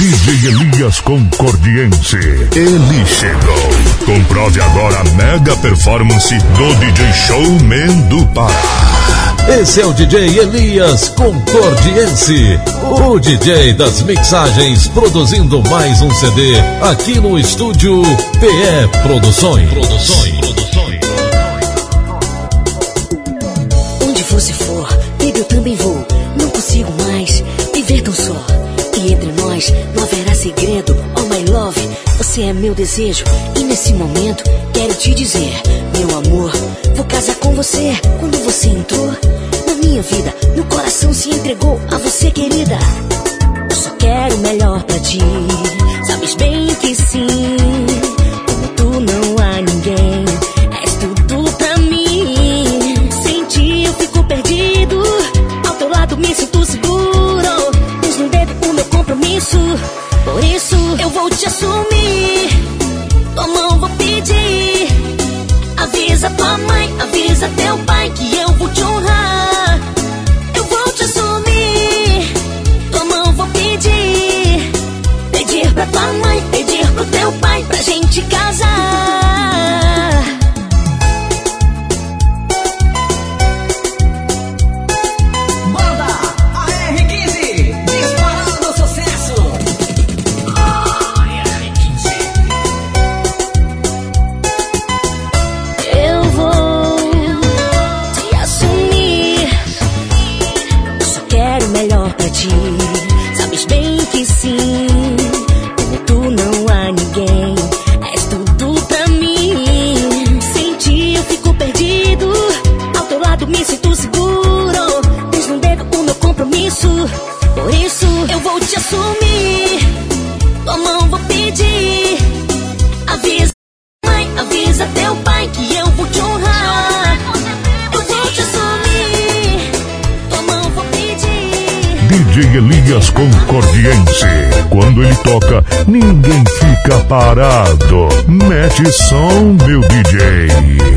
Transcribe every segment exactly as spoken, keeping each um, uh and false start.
D J Elias Concordiense. Ele chegou. Comprove agora a mega performance do D J Showman do Pará. Esse é o D J Elias Concordiense, o D J das mixagens, produzindo mais um C D aqui no estúdio P E Produções. Produções. Produções. Onde você for, baby, eu também vou. Não consigo mais viver tão só. E entre nós não haverá segredo. Oh my love, você é meu desejo. E nesse momento quero te dizer, meu amor, vou casar com você. Quando você entrou na minha vida, meu coração se entregou a você, querida. Eu só quero o melhor pra ti, sabes bem que sim. Como tu não há ninguém, és tudo pra mim. Sem ti eu fico perdido, ao teu lado me sinto seguro. Tens no dedo o meu compromisso, por isso eu vou te assumir. Tua mão vou pedir, avisa tua mãe, avisa teu pai que eu vou te honrar. Eu vou te assumir, tua mão vou pedir. Pedir pra tua mãe, pedir pro teu pai pra gente casar. Sabes bem que sim, como tu não há ninguém, és tudo pra mim. Sem ti eu fico perdido, ao teu lado me sinto seguro. Tens no dedo o meu compromisso, por isso eu vou te assumir. Tua mão vou pedir, avisa mãe, avisa teu pai que eu vou te honrar. Eu vou te assumir, tua mão vou pedir. D J Elias Concordiense. Quando ele toca, ninguém fica parado. Mete som, meu D J.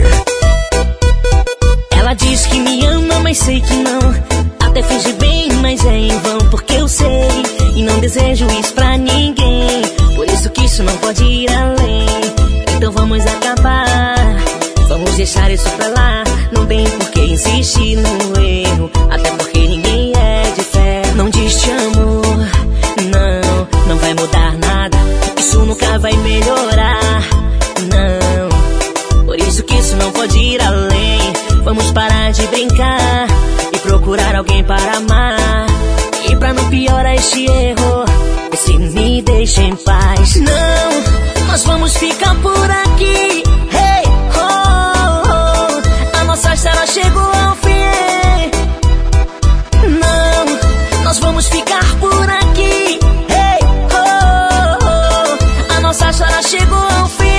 Ela diz que me ama, mas sei que não. Até finge bem, mas é em vão, porque eu sei e não desejo isso pra ninguém. Por isso que isso não pode ir além. Então vamos acabar, vamos deixar isso pra lá. Não tem por que insistir no erro, até porque ninguém é de fé. Não diz te amo, não, não vai mudar nada. Isso nunca vai melhorar, não. Por isso que isso não pode ir além. Vamos parar de brincar e procurar alguém para amar. E pra não piorar este erro, se me deixa em paz. Não, nós vamos ficar por aqui. Hey, oh, oh, a nossa história chegou ao fim. Não, nós vamos ficar por aqui. Hey, oh, oh, a nossa história chegou ao fim.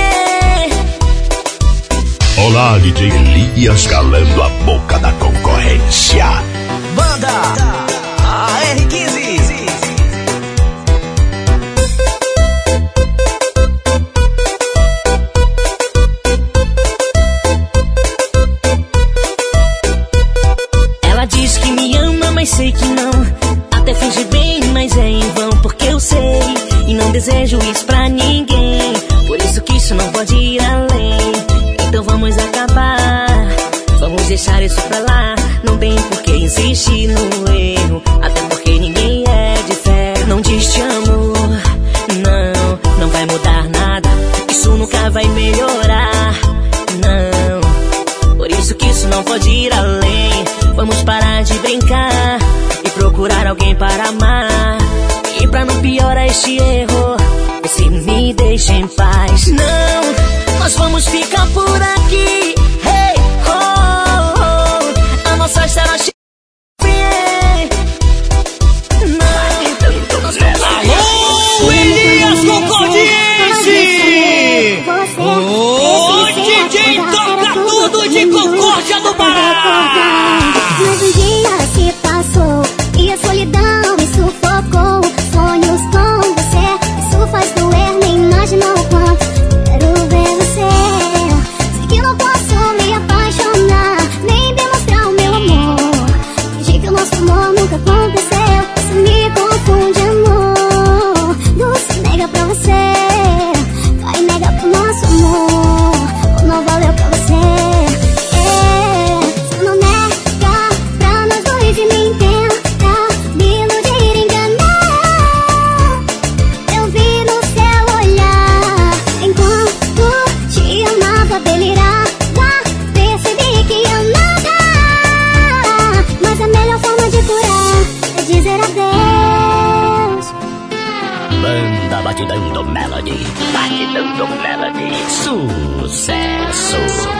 Olá, D J Elias calando a boca da concorrência. Banda A R quinze. Ela diz que me ama, mas sei que não. Até finge bem, mas é em vão, porque eu sei e não desejo isso pra ninguém. Por isso que isso não pode ir além. Então vamos acabar, vamos deixar isso pra lá. Não tem por que insistir no erro, até porque ninguém é de fé. Não diz te amo, não, não vai mudar nada. Isso nunca vai melhorar, não. Por isso que isso não pode ir além. Vamos parar de brincar e procurar alguém para amar. E pra não piorar este erro, se me deixa em paz. Não, nós vamos ficar por aqui. Hey, oh, oh, a nossa história chega. Não, nós vamos. Alô, Elias Concordiense! O D J toca tudo de Concórdia do Pará! Mas um dia se passou e a solidão me sufocou. Sonhos com você, isso faz doer, nem imaginou o quanto quero ver você. Sei que não posso me apaixonar, nem demonstrar o meu amor. Fingir que o nosso amor nunca aconteceu, isso me confunde, amor. Banda Batidão do Melody. Batidão do Melody. Sucesso.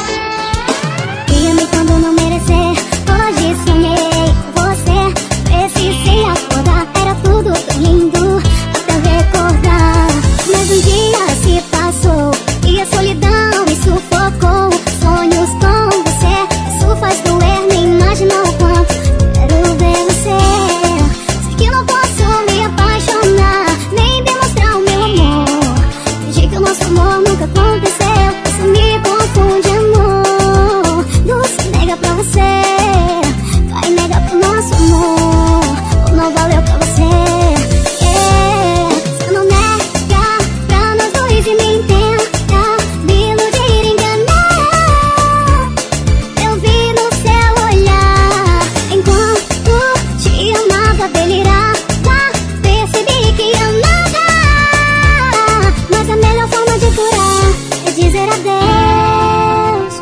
E-me quando não merecer. Hoje sonhei com você. Precisei acordar. Era tudo tão lindo até recordar. Mas um dia se passou e a solidão me sufocou. Sonhos com você, isso faz doer. Nem imagina o quanto quero ver você. Sei que não posso me apaixonar, nem demonstrar o meu amor. Fingi que o nosso amor nunca aconteceu. Isso me confunde, amor. Doce nega pra você, vai negar pro nosso amor. Ou não valeu pra você. Yeah. Se não nega pra nós dois e me entenda, me iludir, enganar. Eu vi no seu olhar enquanto te amava, delirava. Percebi que amava, mas a melhor forma de curar é dizer adeus.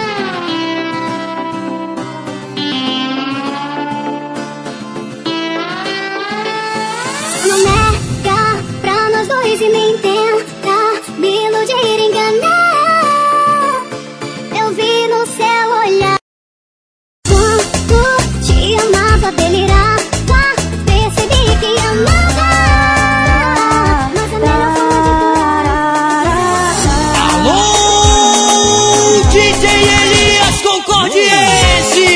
Não nega pra nós dois e me entenda, me iludir, enganar. Eu vi no seu olhar quanto te amava, delirava. Percebi que amava, mas a melhor forma de curar. Alô, D J Elias Concordiense!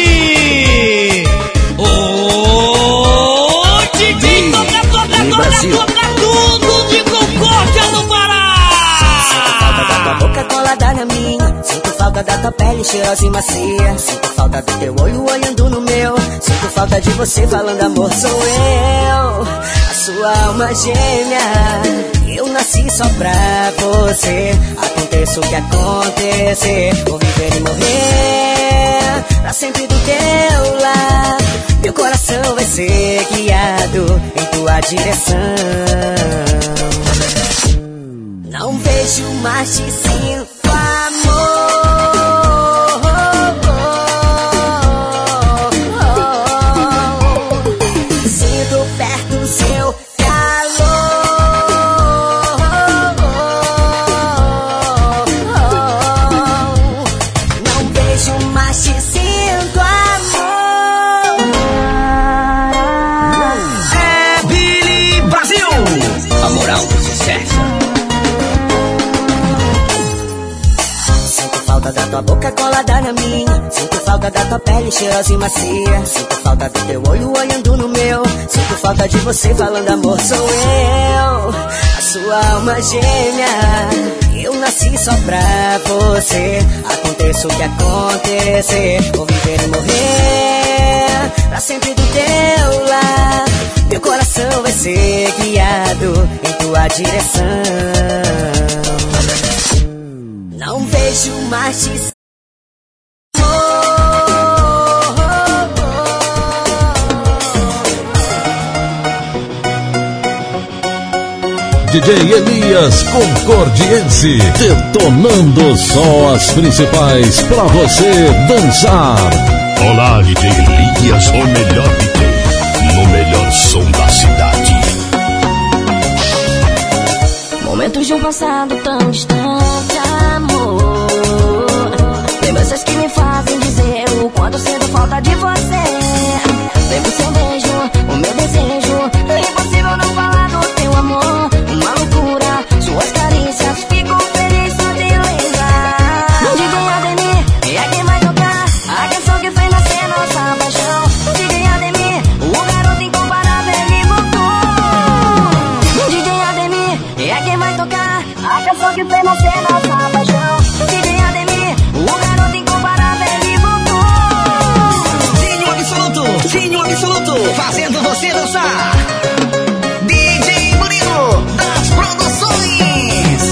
Ô, D J toca, toca, toca, toca tudo de Concórdia no Falta da tua Pará! boca colada na minha. Sinto falta da tua pele cheirosa e macia. Sinto falta do teu olho olhando no meu. Sinto falta de você falando amor. Sou eu, a sua alma gêmea. Eu nasci só pra você. Aconteça o que acontecer, vou viver e morrer pra sempre do teu lado. Meu coração vai ser guiado em tua direção. Não vejo mais, te sinto amor. Sinto perto seu calor. Não vejo mais, te sinto amor. É Billy Brasil. A moral do sucesso. Sinto falta da tua boca colada na minha. Sinto falta da tua pele cheirosa e macia. Sinto falta do teu olho olhando no meu. Sinto falta de você falando amor. Sou eu, a sua alma gêmea. Eu nasci só pra você. Aconteça o que acontecer, vou viver e morrer pra sempre do teu lado. Meu coração vai ser guiado em tua direção. Não vejo mais, te sinto D J Elias Concordiense, detonando só as principais pra você dançar. Olá, D J Elias, o melhor D J, no melhor som da cidade. Momentos de um passado tão distante, amor. Lembranças que me fazem dizer o quanto sinto falta de você. Lembro seu beijo, o meu desejo. É impossível não falar do teu amor. Uma loucura, suas carícias. Fico feliz só de lembrar. D J Ademir é quem vai tocar a canção que fez nascer nossa paixão. D J Ademir, o garoto incomparável, ele voltou. D J Ademir é quem vai tocar a canção que fez nascer nossa paixão. D J Ademir, o garoto incomparável, ele voltou. Gênio absoluto, gênio absoluto, fazendo você dançar. D J Murilo das Produções.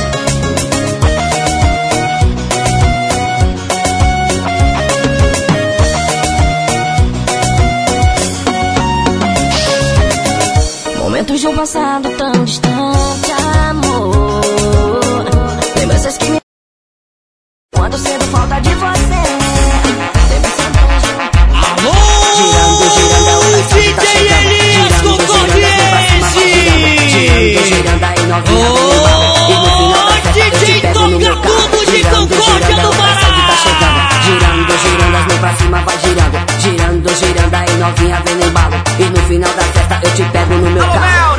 Momentos de um passado tão distante, amor. Lembranças que me... Quando sinto falta de você. Lembro seu beijo. Alô, girando, girando, a onda D J tá chegando. Elias Girando, girando, Concordiense! girando, girando aí novinha vem no embalo. E no final da festa eu te pego no meu carro. Girando, girando, é o Taisal que tá chegando. Girando, girando, as mãos pra cima vai girando. Girando, girando, aí novinha vem no embalo. E no final da festa eu te pego no meu carro.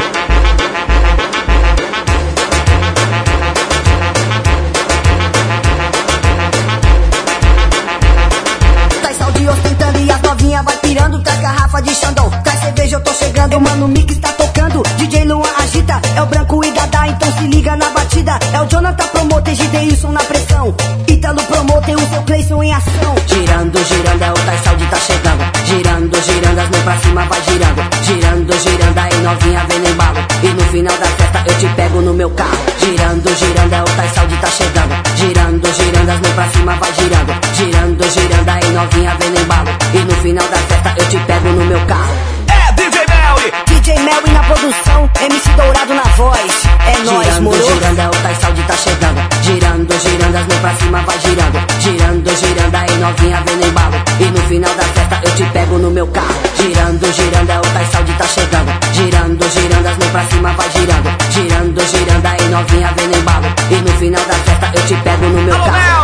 Taisal de ostentando e as novinhas vai pirando. Traz garrafa de Xandão, traz cerveja, eu tô chegando. Mano, o Mix tá tocando, D J Luan agita. É o Branco e Dada, então se liga na batida. É o Jonathan Promoter, Gideilson na pressão. Ítalo Promoter, o seu Cleison em ação. Girando, girando, é o Taisal de tá chegando. Girando, girando, as mãos pra cima vai girando. Girando, girando, aí novinha vem no embalo. E no final da festa eu te pego no meu carro. Girando, girando, é o Taisal de tá chegando. Girando, girando, as mãos pra cima vai girando. Girando, girando, aí novinha vem no embalo. E no final da festa eu te pego no meu carro. É D J Melly! D J Melly na produção, M C Dourado na voz. É nóis, moro. Girando, girando, é o Taisal de tá chegando. Girando, girando, as mãos pra cima vai girando. Girando, girando, aí novinha vem no embalo. E no final da festa eu te pego no meu carro. Girando, girando, é o Taisal de tá chegando. Girando, girando, as mãos pra cima vai girando. Girando, girando, aí novinha vem no embalo. E no final da festa eu te pego no meu carro.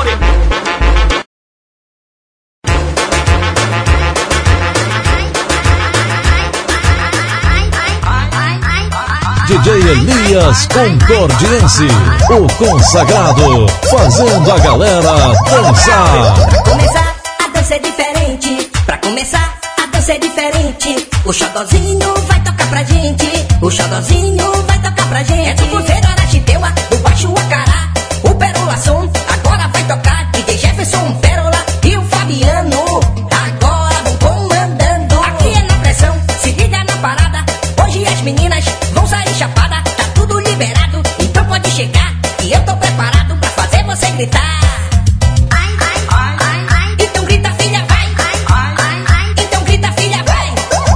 D J Elias Concordiense, o consagrado, fazendo a galera dançar. Pra começar, a dança é diferente. Pra começar, a dança é diferente. O xodozinho vai tocar pra gente. O xodozinho vai tocar pra gente. É do Cruzeiro, Arachiteua, do Baixo Acará. O Pérola Som, agora vai tocar. D J Jefferson, Pérola e o Fabiano. Agora vão comandando. Aqui é na pressão, se liga na parada. Hoje as meninas vão sair chapada, tá tudo liberado, então pode chegar, que eu tô preparado pra fazer você gritar. Ai, ai, ai, ai, ai. Então grita filha, vai. Ai, ai, ai, ai. Então grita filha, vai.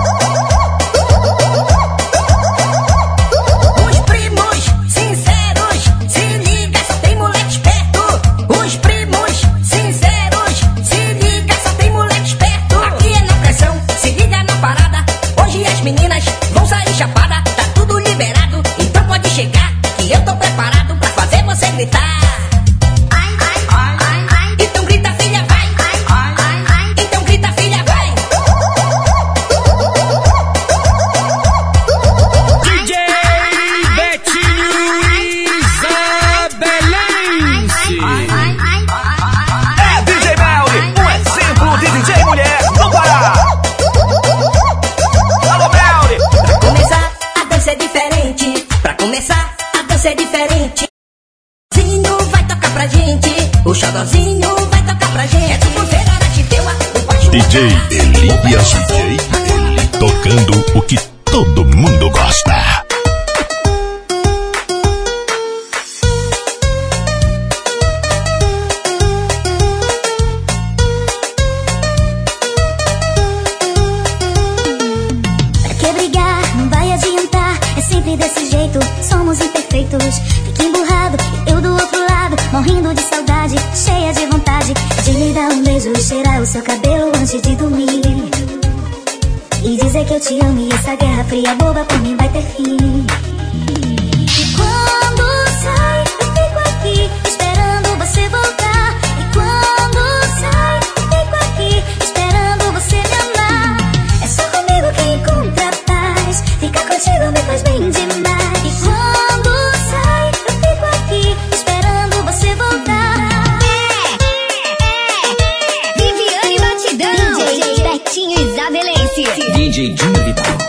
Os primos sinceros, se liga, só tem moleque esperto. Os primos sinceros, se liga, só tem moleque esperto. Aqui é na pressão, se liga na parada. Hoje as meninas vão sair chapada, tá tudo liberado, então pode chegar, que eu tô preparado pra fazer você gritar. Ai, ai, ai, ai, ai. Então grita filha, vai. Ai, ai, ai, ai. Então grita filha, vai. D J Betinho Isabelense. É D J Melly, um exemplo de D J mulher do Pará. Alô, Melly! Pra começar, a dança é diferente. Pra começar, a dança é diferente. O xodozinho vai tocar pra gente. O xodozinho vai tocar pra gente. É do Cruzeiro, Arachiteua, do Baixo D J Elias, D J Eli, tocando o que todo mundo gosta. Pra que brigar? Não vai adiantar. É sempre desse jeito, somos imperfeitos. Fica emburrado, eu do outro lado, morrendo de saudade, cheia de vontade de lhe dar um beijo e cheirar o seu cabelo antes de dormir. E dizer que eu te amo e essa guerra fria boba por mim vai ter fim. E quando sai, eu fico aqui esperando você voltar. E quando sai, eu fico aqui esperando você me amar. É só comigo que encontra a paz. Ficar contigo me faz bem demais. E quando sai, eu fico aqui esperando você voltar. Viviane Batidão, D J Betinho Isabelense, D J Dinho Vital.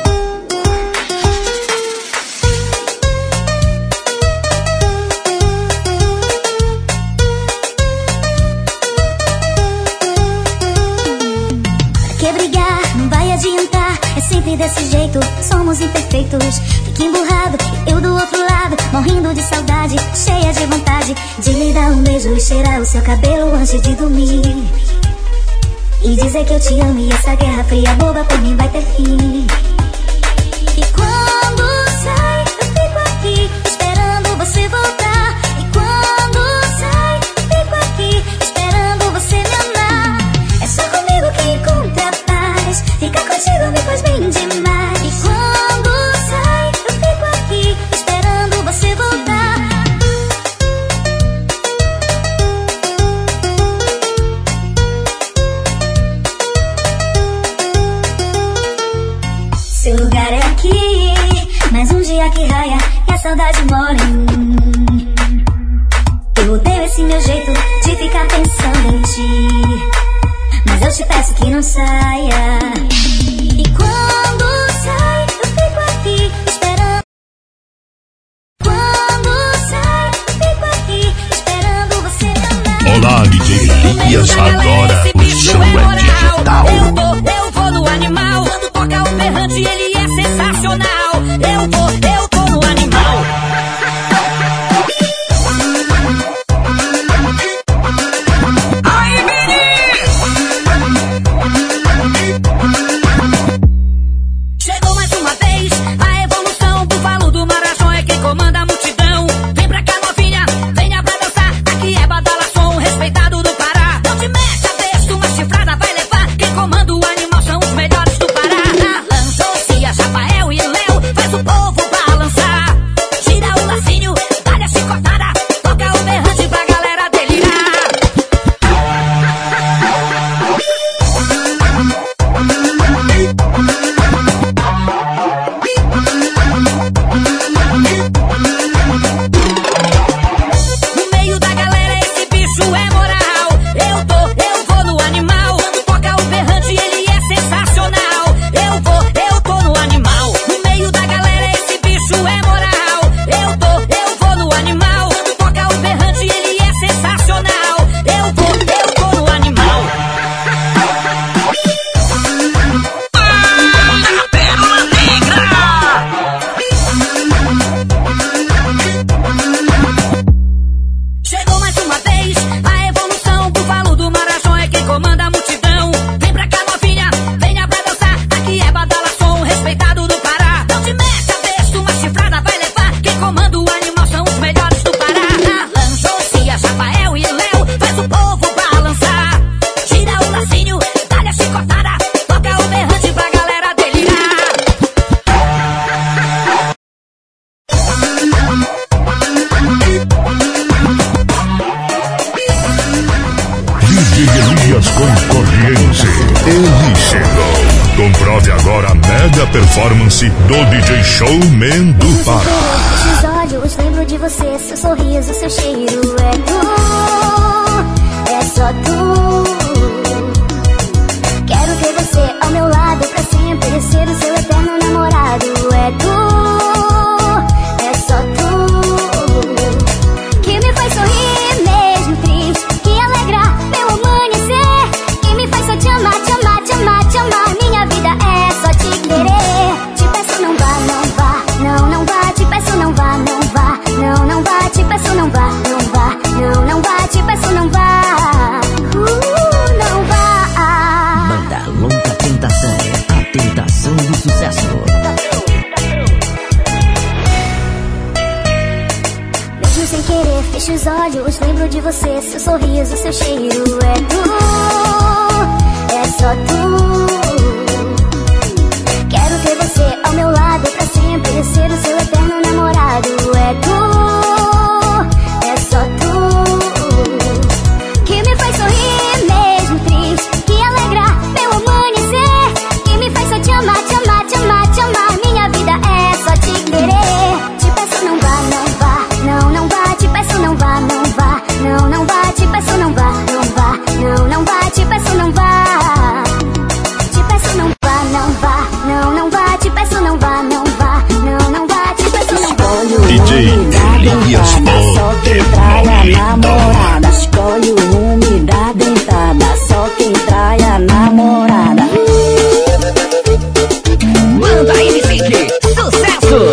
Pra que brigar? Não vai adiantar. É sempre desse jeito, somos imperfeitos. Fica emburrado, eu do outro lado, morrendo de saudade, cheia de vontade de lhe dar um beijo e cheirar o seu cabelo antes de dormir. E dizer que eu te amo e essa guerra fria boba por mim vai ter fim. E quando sai, eu fico aqui esperando você voltar. E quando sai, eu fico aqui esperando você me amar. É só comigo que encontra a paz. Ficar contigo me faz bem demais. E quando sai, eu fico aqui esperando e a saudade mora em mim. Eu odeio esse meu jeito de ficar pensando em ti, mas eu te peço que não saia. E quando sai, eu fico aqui esperando. Quando sai, eu fico aqui esperando você andar. Olá, D J Elias, agora o show é digital. Eu vou, eu vou no animal. Quando toca o berrante, ele é sensacional. Eu vou, eu tô no animal. Aí, chegou mais uma vez a evolução. Búfalo do Marajó é quem comanda a multidão. Vem pra cá, novinha, venha pra dançar. Aqui é badalação, respeitado do Pará. Não te mete a besta, uma chifrada vai levar. Quem comanda o animal são os melhores do Pará. Lançou Cia, Rafael e Léo, faz o povo balançar. Tira o lacinho, dá-lhe a chicotada. Toca o berrante pra galera delirar. No meio da galera esse bicho é moral. Eu tô, eu vou no animal. Quando toca o berrante ele é sensacional. Eu vou, eu tô no animal. No meio da galera esse bicho é moral. Eu tô, eu vou no animal. Quando toca o berrante ele é sensacional. Eu vou, eu tô no animal. Ah, Pérola Negra! Chegou mais uma vez a evolução. Búfalo do Marajó é quem comanda a multidão. Vem pra cá, novinha, venha pra dançar. Aqui é badalação, respeitado do Pará. Não te mete a besta, uma chifrada vai levar. Quem comanda o animal são os melhores do Pará. Lançou Cia, Rafael e Léo, faz o povo balançar. Tira o lacinho, dá-lhe a chicotada. Toca o berrante pra galera delirar. D J Elias Concordiense. Ele chegou. Comprove agora a mega performance do D J Showman do Pará. Fecho os olhos, lembro de você, seu sorriso, seu cheiro. É tu, é só tu. Quero ter você ao meu lado pra sempre, ser o seu eterno namorado. É tu, é só tu, que me faz sorrir mesmo triste, que alegra meu amanhecer, que me faz só te amar, te amar, te amar, te amar. Minha vida é só te querer. Te peço não vá, não vá, não, não vá. Te peço não vá, não vá, não, não vá. Te peço não vá, não vá, não, não vá. Te peço não vá, uh, não vá. Banda Longa Tentação, a tentação do sucesso. Mesmo sem querer, fecho os olhos, lembro de você, seu sorriso, seu cheiro. É tu, é só tu. Quero ter você ao meu lado pra sempre, ser o seu eterno namorado. É tu, é só tu, que me faz sorrir mesmo triste, que alegra meu amanhecer, que me faz só te amar, te amar, te amar, te amar. Minha vida é só te querer. Te peço não vá, não vá, não, não vá. Te peço não vá, não vá, não, não vá. Te peço não vá, não vá, não, não vá. Te peço não vá, te peço não vá, não vá, não, não vá. Te peço não vá, não vá, não, não vá. Te peço não vá. D J Elias Só quem trai a namorada. Escolhe o rumo da dentada. Só quem trai a namorada. Manda M C K, sucesso!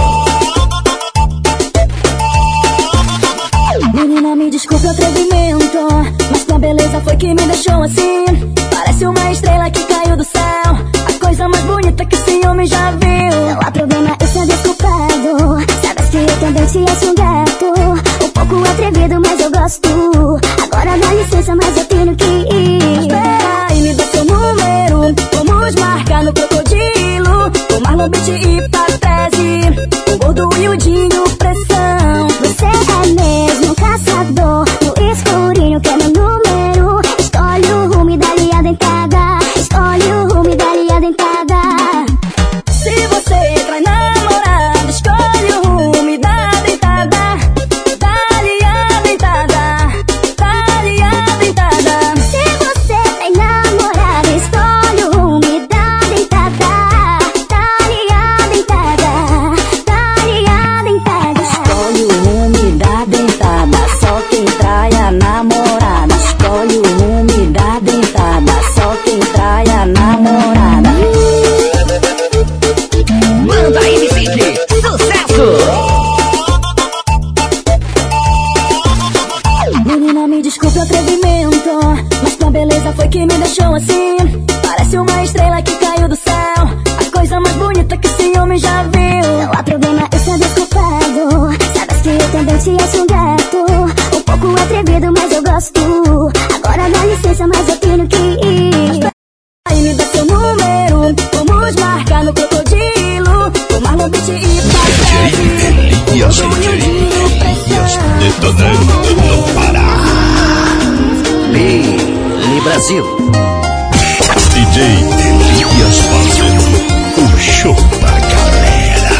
Menina, me desculpe o atrevimento, mas tua beleza foi que me deixou assim. Parece uma estrela que caiu do céu, a coisa mais bonita que esse homem já viu. Não há problema, esse é desculpado. Sabes que eu também te acho um gato, um pouco atrevido, mas eu gosto. Agora dá licença, mas eu tenho que ir. Espera aí, me dá seu número, vamos marcar no Crocodilo, com Marlon Beach e Patrese, o gordo e o Dinho Pressão. Você é mesmo caçador, no escurinho que é meu número. Escolhe o rumo e dá-lhe a dentada, escolhe o rumo e dá-lhe a dentada. Se você trai namorado, escolhe o rumo Menina, me desculpe o atrevimento, mas tua beleza foi que me deixou assim. Parece uma estrela que caiu do céu, a coisa mais bonita que esse homem já viu. Não há problema, esse é desculpado. Sabes que eu também te acho um gato, um pouco atrevido, mas eu gosto. Agora dá licença, mas eu tenho que ir. Aí me dá seu número, vamos marcar no Crocodilo, tomar no beat e passar. D J Elias, D J Elias, detonando no Pará. Billy Brasil. D J Elias fazendo o show da galera.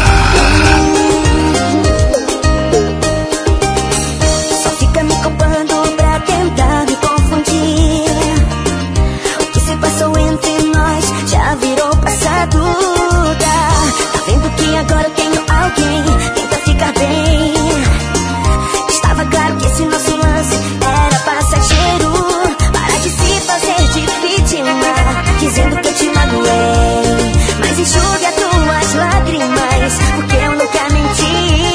Só fica me culpando pra tentar me confundir. O que se passou entre nós já virou passado. Tá vendo que agora eu tenho alguém, tenta ficar bem. Estava claro que esse nosso lance era passageiro. Para de se fazer de vítima, dizendo que eu te magoei. Mas enxugue as tuas lágrimas, porque eu nunca menti.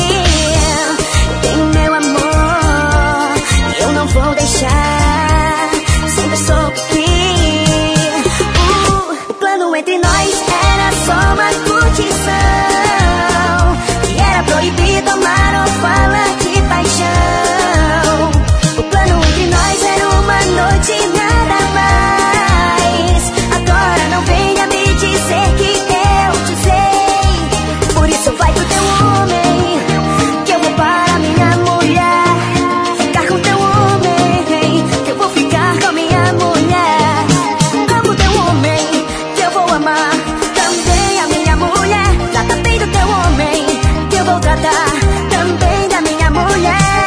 Tenho meu amor, eu não vou deixar. Sempre soube que uh, o plano entre nós era só uma curtição, que era proibido amar ou falar de paixão. O plano entre nós era uma noite e nada mais. Agora não venha me dizer que eu te sei. Por isso vai pro teu homem, que eu vou para minha mulher. Ficar com teu homem, que eu vou ficar com minha mulher. Amo teu homem, que eu vou amar também a minha mulher. Trata bem do teu homem, que eu vou tratar também da minha mulher.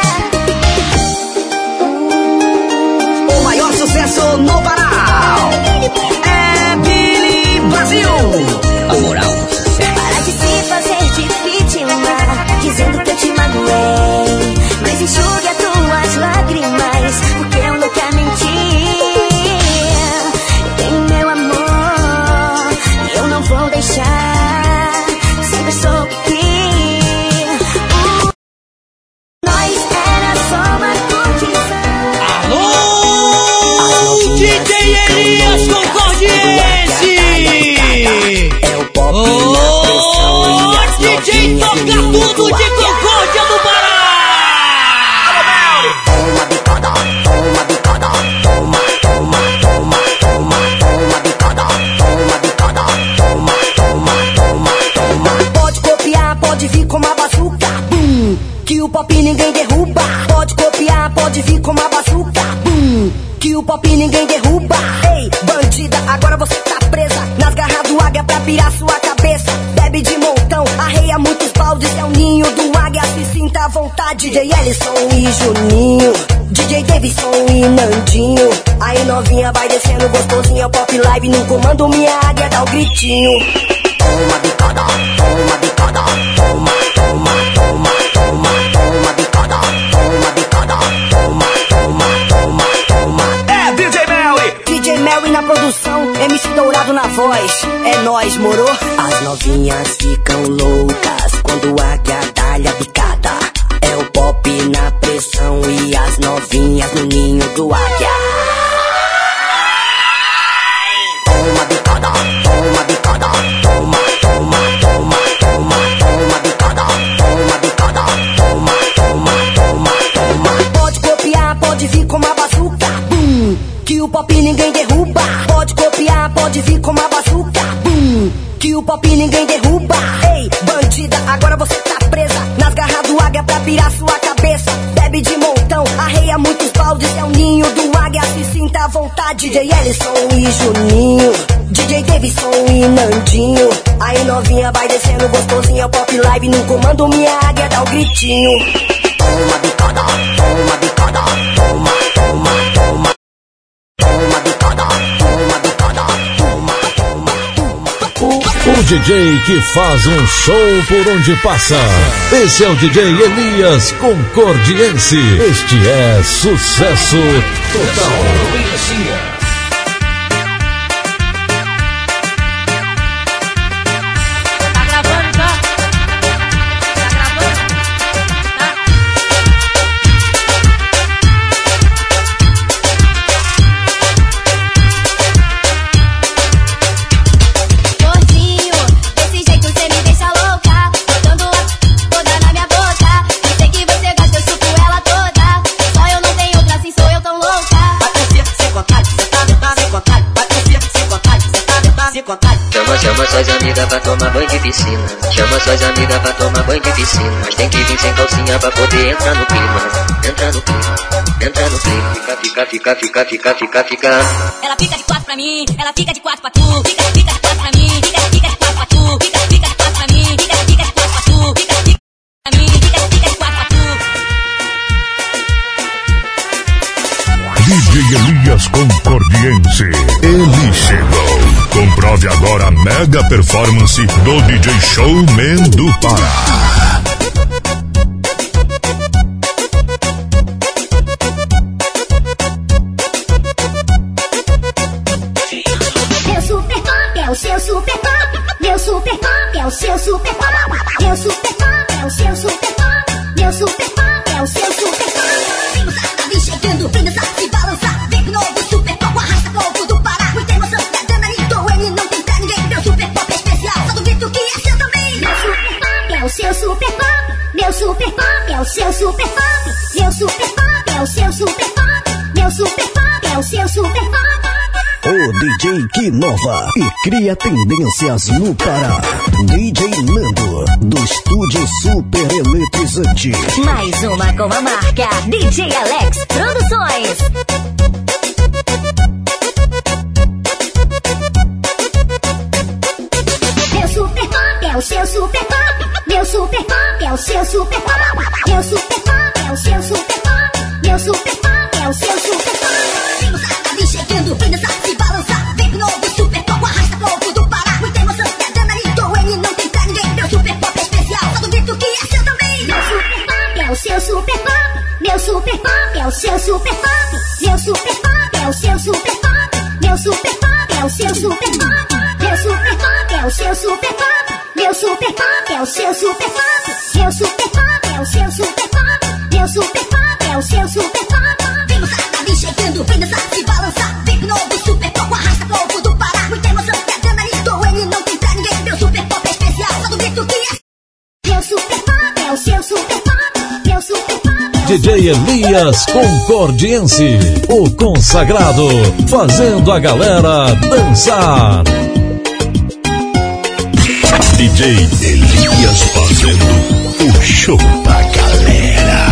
O maior sucesso no Pará é Billy Brasil. A moral. Para de se fazer de vítima, dizendo que eu te magoei. Mas enxugue as tuas lágrimas, porque eu nunca menti. Tenho meu amor, e eu não vou deixar. Sempre soube que uh, nós era só uma curtição. Alô, D J Elias Concordiense! É o pop Ô, na pressão e as D J novinhas toca no ninho tudo do de águia. Concórdia do Pará! Toma bicada, toma bicada, toma, toma, toma, toma, toma bicada, toma bicada, toma, toma, toma, toma. Pode copiar, pode vir com uma bazuca, bum, que o pop ninguém derruba. Pode copiar, pode vir com uma bazuca, bum, que o pop ninguém derruba. Ei, bandida, agora você tá presa nas garras do águia pra pirar sua cabeça. Bebe de montão, arreia muitos baldes, é o ninho do águia, se sinta à vontade. D J Ellison e Juninho, D J Davidson e Nandinho. Aí novinha vai descendo gostosinho, é o pop live no comando, minha águia dá o gritinho. Toma bicada, toma bicada, toma, toma, toma, toma, toma bicada, toma bicada, toma, toma, toma, toma. É D J Melly. D J Melly na produção, M C Dourado na voz. É nóis, moro? As novinhas ficam loucas quando a águia dá-lhe a bicada. É o pop na pressão e as novinhas no ninho do águia. Toma bicada, toma bicada, toma, toma, toma, toma, toma bicada, toma bicada, toma, toma, toma, toma. Pode copiar, pode vir com uma bazuca, bum, que o pop ninguém derruba. Pode copiar, pode vir com uma bazuca, bum, que o pop ninguém derruba. Ei, bandida, agora você tá presa nas garras do águia pra pirar sua cabeça. Bebe de montão, arreia muitos baldes, é o ninho do águia, se sinta à vontade. D J Ellison e Juninho, D J Davidson e Nandinho. Aí novinha vai descendo gostosinho, é o pop live no comando, minha águia dá o gritinho. Toma bicada, toma bicada, toma, toma, toma, toma bicada, toma bicada, toma, toma, toma. O D J que faz um show por onde passa. Esse é o D J Elias Concordiense. Este é sucesso total. suas amigas pra tomar banho de piscina. Chama suas amigas pra tomar banho de piscina. Mas tem que vir sem calcinha pra poder entrar no clima. Entra no clima, entra no clima. Fica, fica, fica, fica, fica, fica, fica. Ela fica de quatro pra mim, ela fica de quatro pra tu. Fica, fica de quatro pra mim, fica, fica de quatro pra tu. Fica, fica de quatro pra mim, fica, fica de quatro pra tu. Fica, fica pra mim, fica, fica de quatro pra tu. D J Elias Concordiense, ele chegou. Comprove agora a mega performance do D J Showman do Pará. Meu super pop é o seu super pop. Meu super pop é o seu super pop. Meu super pop é o seu super pop. Meu super pop é o seu super pop. Vem dançar, tá me chegando, vem dançar, se balançar. Vem pro novo super pop, arrasta povo do Pará. Muita emoção, tá dando ali, ele não tem pra ninguém. Meu super pop é especial, só do grito que é seu também. Meu super pop é o seu super pop. Meu super pop é o seu super pop. Meu super pop é o seu super pop. Meu super pop é o seu super pop. O D J que inova e cria tendências no Pará. D J Nando, do estúdio super eletrizante. Mais uma com a marca D J Alex Produções. Meu super pop é o seu super pop. Meu super pop é o seu super pop. Meu super pop é o seu super pop. Meu super pop é o seu super pop. Vem dançar, tá me chegando, vem dançar, se balançar. Vem pro novo super pop, arrasta povo do Pará. Muita emoção, tá dando ali, ele não tem pra ninguém. Meu super pop é especial, só do grito que é seu também. Meu super pop é o seu super pop. Meu super pop é o seu super pop. Meu super pop é o seu super pop. Meu super pop é o seu super pop. Meu super pop é o seu super pop. Meu super pop é o seu super pop. Meu super pop é o seu super pop. Meu super pop é o seu super pop. Vem dançar, tá me chegando, vem dançar, se balançar. Vem pro novo super pop, arrasta povo do Pará. Muita emoção, tá dando ali, ele não tem pra ninguém. Meu super pop é especial, só do grito que é. Meu super pop é o seu super pop. Meu super pop é o D J Elias Concordiense, o consagrado, fazendo a galera dançar. D J Elias fazendo o show da galera.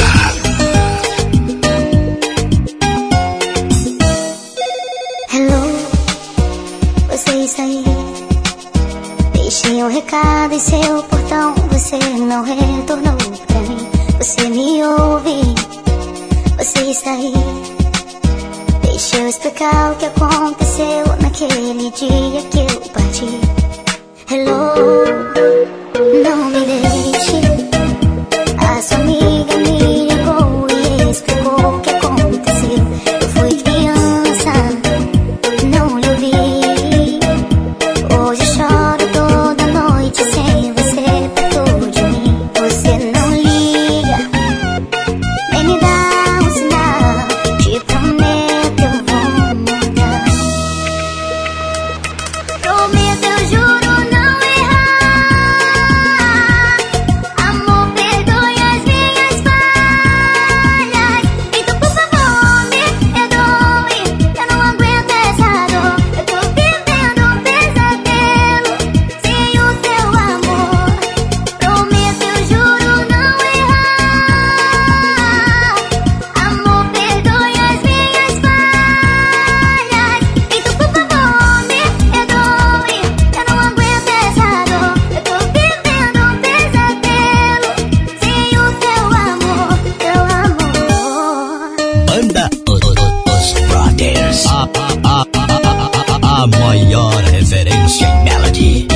Hello, vocês aí. Deixei um recado em seu portão. Você não retornou pra mim. Você me ouve, você está aí. Deixa eu explicar o que aconteceu naquele dia que eu parti. Hello, não me deixe. A sua amiga me ligou e explicou o que aconteceu. Eu fui criança, não lhe ouvi. Hoje eu choro toda noite sem você perto de mim. Você não liga, nem me dá um sinal. Te prometo eu vou mudar. Prometo, eu juro não errar. Amor, perdoe as minhas falhas. Então por favor me perdoe. Eu não aguento essa dor. Eu tô vivendo um pesadelo sem o teu amor. Prometo, eu juro não errar. Amor, perdoe as minhas falhas. Então por favor me perdoe. Eu não aguento essa dor. Eu tô vivendo um pesadelo sem o teu amor, teu amor. Banda Os Brothers, a, a, a, a, a maior referência em melody.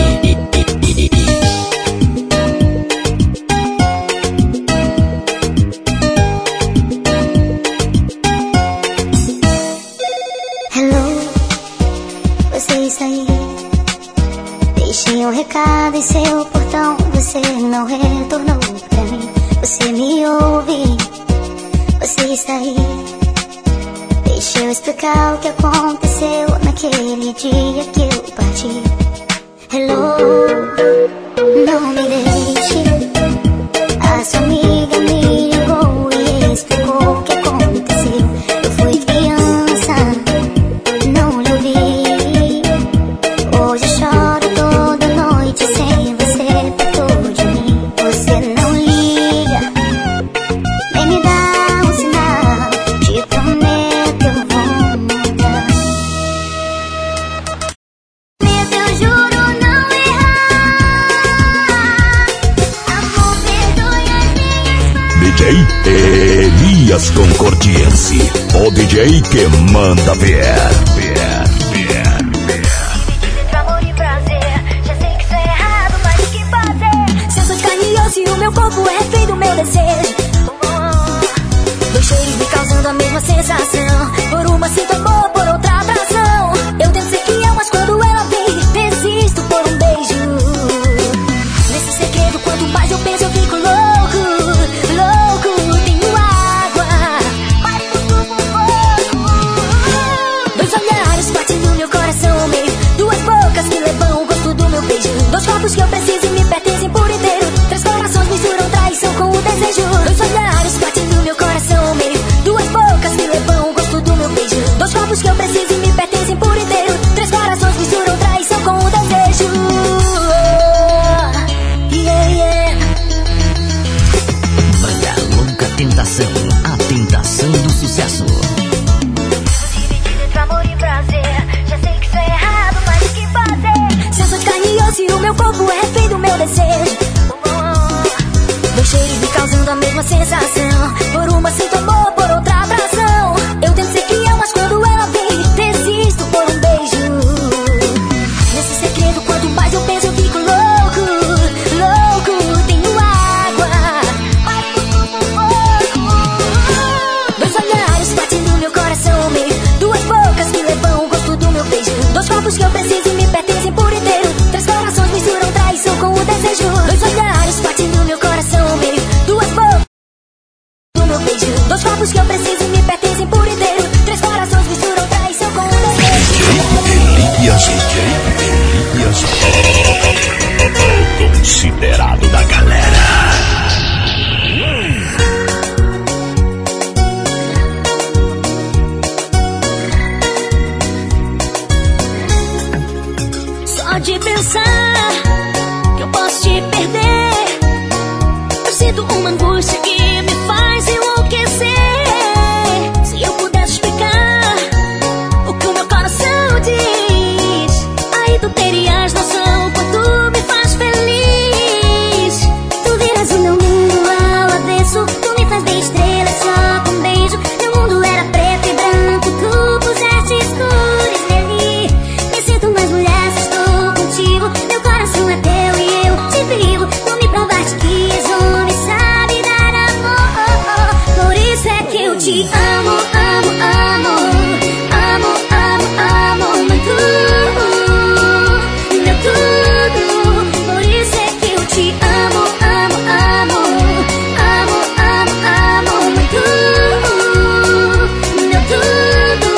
Hello, vocês aí. Deixei um recado em seu portão. Você não retornou pra mim. Você me ouve, você está aí. Deixa eu explicar o que aconteceu naquele dia que eu parti. Hello, não me deixe. A sua amiga me ligou e explicou o que aconteceu. Eu fui criança, não lhe ouvi. Hoje eu choro toda J Elias Concordiense, o D J que manda ver. ver, ver, ver. Entre amor e prazer, já sei que isso é errado, mas o que fazer? Se eu sou de carne e osso e o meu corpo é refém do meu desejo. Dois cheiros me causando a mesma sensação. Por uma sinto amor, por outra atração. Eu tento ser que eu, mas quando ela vem, desisto por um beijo. Nesse segredo, quanto mais eu penso, eu fico louco, louco. Tenho água, mas tudo um pouco. Dois olhares batendo no meu coração ao meio. Duas bocas que levam o gosto do meu beijo. Dois corpos que eu preciso e me pertencem por inteiro. Três corações misturam traição com o desejo. Dois olhares batendo no meu coração ao meio. Duas bocas que levam o gosto do meu beijo. Dois corpos que eu preciso e me pertencem por inteiro. Três corações misturam traição com o desejo. Yeah, yeah. Banda Louca Tentação, a tentação do sucesso. Dividido entre amor e prazer, já sei que isso é errado, mas o que fazer? Se eu sou de carne e osso e o meu corpo é refém do meu desejo. Dois cheiros me causando a mesma sensação. Por uma sinto amor, por outra atração. Eu tento ser que eu, mas quando ela vem, desisto por um beijo. Nesse segredo, quanto mais eu penso, eu fico louco, louco. Tenho água, mas tudo um pouco. Dois olhares batendo no meu coração ao meio. Duas bocas que levam o gosto do meu beijo. Dois corpos que eu preciso e me pertencem por inteiro. Três corações misturam traição com o desejo. Dois olhares batendo no meu coração ao meio. Duas bocas do meu beijo. Dois corpos que eu preciso e me pertencem por inteiro. Três corações misturam traição com o desejo. Elias, D J Elias, o considerado da galera. Só de pensar que eu posso te perder, eu sinto uma angústia que me faz enlouquecer. Se eu pudesse explicar o que o meu coração diz, aí tu terias noção quanto me faz feliz. Tu viras o meu mundo ao avesso, tu me faz ver estrelas só com um beijo. Meu mundo era preto e branco, tu puseste cores nele. Me sinto mais mulher se estou contigo. Meu coração é teu e eu te perigo. Tu me provaste que és homem, sabe dar amor. Por isso é que eu te amo, amo, amo. Amo, amo, amo, meu tudo, meu tudo. Por isso é que eu te amo, amo, amo. Amo, amo, amo, meu tudo, meu tudo.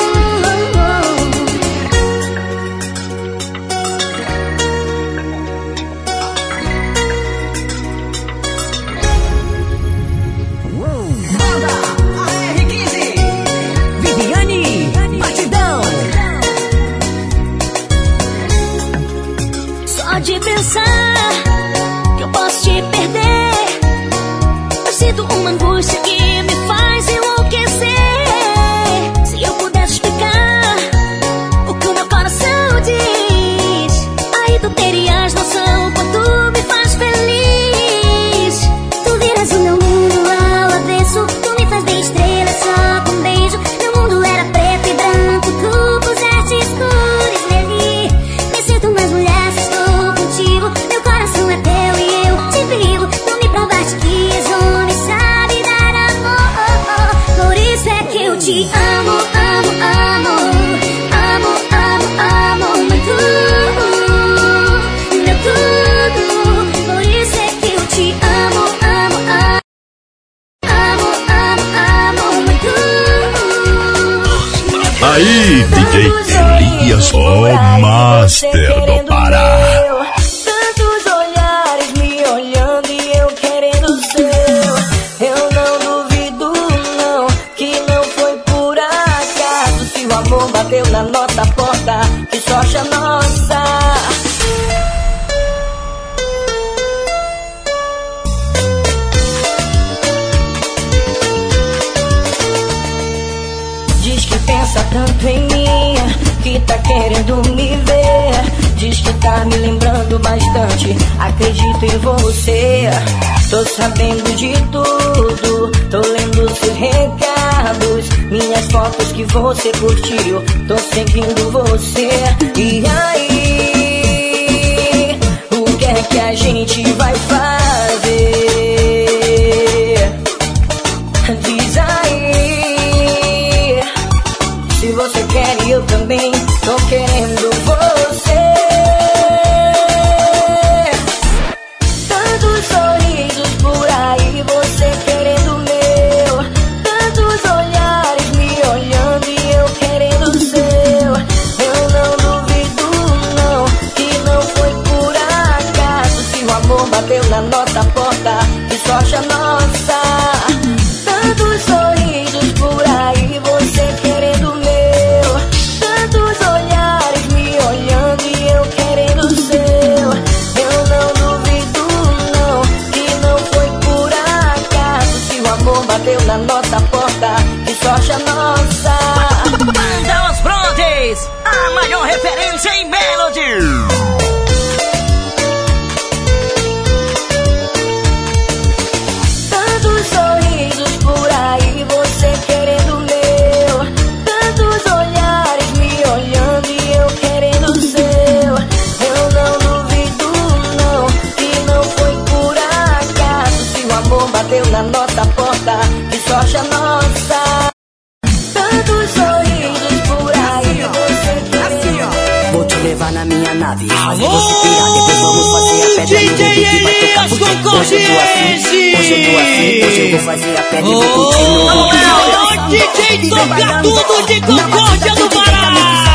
Viviane, batidão. Só de pensar que eu posso te perder, eu sinto uma angústia que me faz enlouquecer. Se eu pudesse explicar o que o meu coração diz, aí tu terias noção quanto me faz feliz. Tu viras o meu mundo ao avesso, tu me faz ver estrelas só com um beijo. Meu mundo era preto e branco, tu puseste cores nele. Me sinto mais mulher se estou contigo. Meu coração é teu e eu te perigo. Tu me provaste que és homem, sabe dar amor. Por isso é que eu te amo, amo, amo. Amo, amo, amo, meu tudo, meu tudo. Por isso é que eu te amo, amo, amo. Amo, amo, amo, meu tudo. Aí, D J Elias, o master do Pará. Tantos olhares me olhando e eu querendo o seu. Eu não duvido não, que não foi por acaso. Se o amor bateu na nossa porta, que sorte a nossa. Diz que pensa tanto em mim, que tá querendo me ver. Diz que tá me lembrando bastante, acredito em você. Tô sabendo de tudo, que você curtiu. Tô seguindo você. E aí, o que é que a gente vai fazer? Diz aí, se você quer e eu também tô querendo você. Tantos sorrisos por aí, você querendo meu. Tantos olhares me olhando e eu querendo o seu. Eu não duvido não, que não foi por acaso. Se o amor bateu na nossa porta, que sorte a nossa. Tantos sorrisos por aí, você querendo meu. Tantos olhares me olhando e eu querendo o seu. Eu não duvido não, que não foi por acaso. Se o amor bateu na nossa porta, que sorte a nossa. Banda Os Brontes, a maior referência em Melody. Tantos sorrisos por aí, você querendo meu. Tantos olhares me olhando e eu querendo o seu. Eu não duvido não, que não foi por acaso. Se o amor bateu na nossa porta, que sorte a nossa. Tantos sorrisos por aí, você querendo. Vou te levar na minha nave, fazer você pirar, depois vamos fazer a pedra no D J que vai tocar, porque hoje eu tô assim, hoje eu tô assim, hoje eu vou fazer a pedra e vou curtir no D J toca tudo de Concórdia do Pará.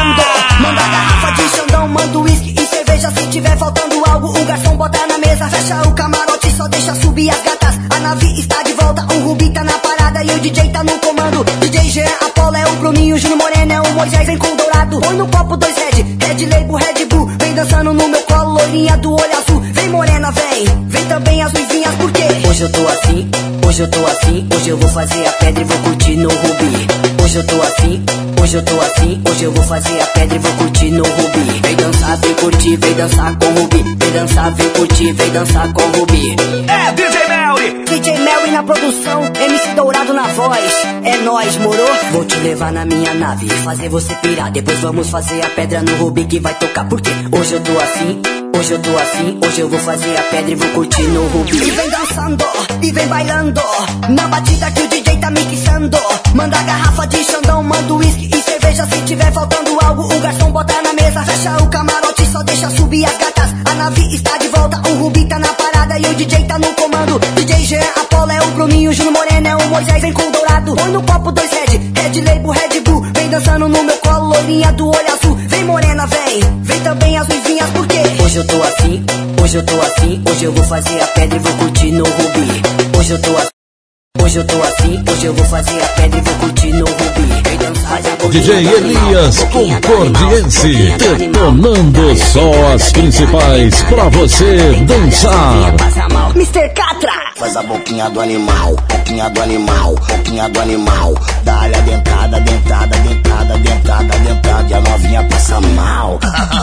Manda garrafa de Xandão, manda uísque e cerveja. Se tiver faltando algo, o garçom bota na mesa. Fecha o camarote, só deixa subir as gatas. A nave está de volta, o Rubi tá na parada e o D J tá no comando. D J Jean, Apolo é o Bruninho, o Júnior Moreno é o Moisés, vem com dourado. Põe no copo dois Red, Red Label, Red Bull. Vem dançando no meu colo, loirinha do olho azul. Vem morena, vem, vem também as luzinhas, porque hoje eu tô assim, hoje eu tô assim. Hoje eu vou fazer a pedra e vou curtir no Rubi. Hoje eu tô assim, hoje eu tô assim. Hoje eu vou fazer a pedra e vou curtir no Rubi. Vem dançar, vem curtir, vem dançar com o Rubi. Vem dançar, vem curtir, vem dançar com o Rubi. É D J Melly. D J Melly na produção, M C Dourado na voz. É nóis, moro? Vou te levar na minha nave, fazer você pirar. Depois vamos fazer a pedra no Rubi que vai tocar. Porque hoje eu tô assim, hoje eu tô assim. Hoje eu vou fazer a pedra e vou curtir no Rubi. E vem dançando, e vem bailando, na batida que o D J tá mixando. Manda garrafa de Xandão, manda uísque e cerveja. Se tiver faltando algo, o garçom bota na mesa. Fecha o camarote, só deixa subir as gatas. A nave está de volta, o Rubi tá na parada e o D J tá no comando. D J Jean, Apolo é o Bruninho, o Júnior Moreno é o Moisés, vem com dourado. Põe no copo dois Red, Red Label, Red Bull. Vem dançando no meu colo, loirinha do olho azul. Vem morena, vem, vem também as luzinhas, porque hoje eu tô assim, hoje eu tô assim. Hoje eu vou fazer a pedra e vou curtir no Rubi. Hoje eu tô assim, hoje eu tô assim. Hoje eu vou fazer a pedra e vou curtir no Rubi. Vem dançar, D J Elias Concordiense, detonando só as principais pra você dançar. mister Catra. Faz a boquinha do animal, boquinha do animal, boquinha do animal. Dá-lhe a dentada, dentada, dentada, dentada, dentada. E a novinha passa mal.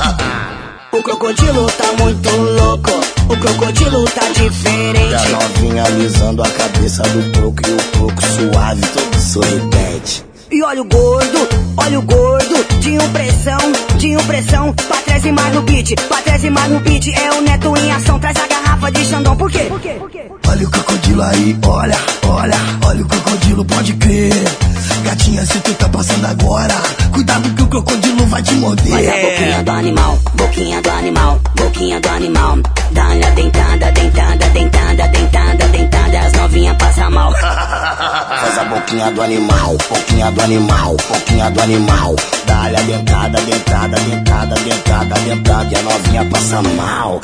O crocodilo tá muito louco, o crocodilo tá diferente. E a novinha alisando a cabeça do toco e o toco suave, todo sorridente. E olha o gordo, olha o gordo, de impressão, de impressão. Pra trás e mais no beat, pra trás e mais no beat. É o Neto em ação, traz a garrafa de Xandão. Por quê? Por quê? Por quê? Olha o crocodilo aí, olha, olha, olha o crocodilo, pode crer. Gatinha, se tu tá passando agora, cuidado que o crocodilo vai te morder. Faz a boquinha do animal, boquinha do animal, boquinha do animal. Dá-lhe a dentada, dentada, dentada, dentada, dentada. As novinhas passam mal. Faz a boquinha do animal, boquinha do animal, boquinha do animal. Dá-lhe a dentada, dentada, dentada, dentada, dentada. E a novinha passa mal.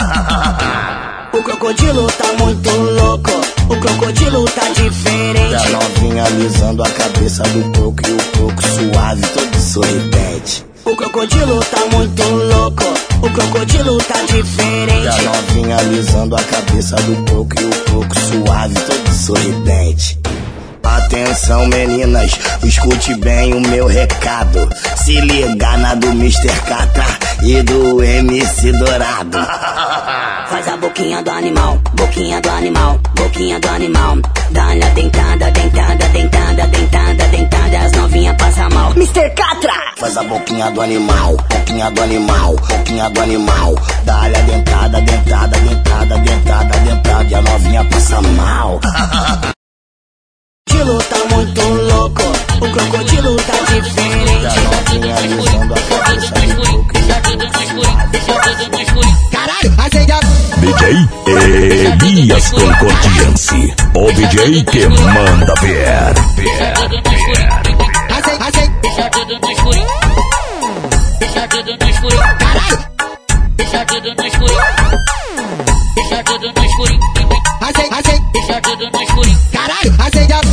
O crocodilo tá muito louco, o crocodilo tá diferente. E a novinha alisando a cabeça do toco e o toco suave, todo sorridente. O crocodilo tá muito louco, o crocodilo tá diferente. E a novinha alisando a cabeça do toco e o toco suave, todo sorridente. Atenção meninas, escute bem o meu recado. Se liga na do mister Catra e do M C Dourado. Faz a boquinha do animal, boquinha do animal, boquinha do animal. Dá-lhe a dentada, dentada, dentada, dentada, dentada. As novinhas passam mal. mister gostosa, boquinha do animal, boquinha do animal, boquinha do animal. Dá-lhe a dentada, dentada, dentada, dentada, dentada, e a novinha passa mal. O crocodilo tá muito louco, o crocodilo tá diferente. A novinha alisando a cabeça do coco. Caralho, acende D J Elias Concordiense, o D J que manda ver. Acende, acende. Deixa tudo no escurinho. Deixa tudo no escurinho. Caralho. Deixa tudo no escurinho. Deixa tudo no escurinho. Acende, acende. Deixa tudo no escurinho. Caralho, acende a...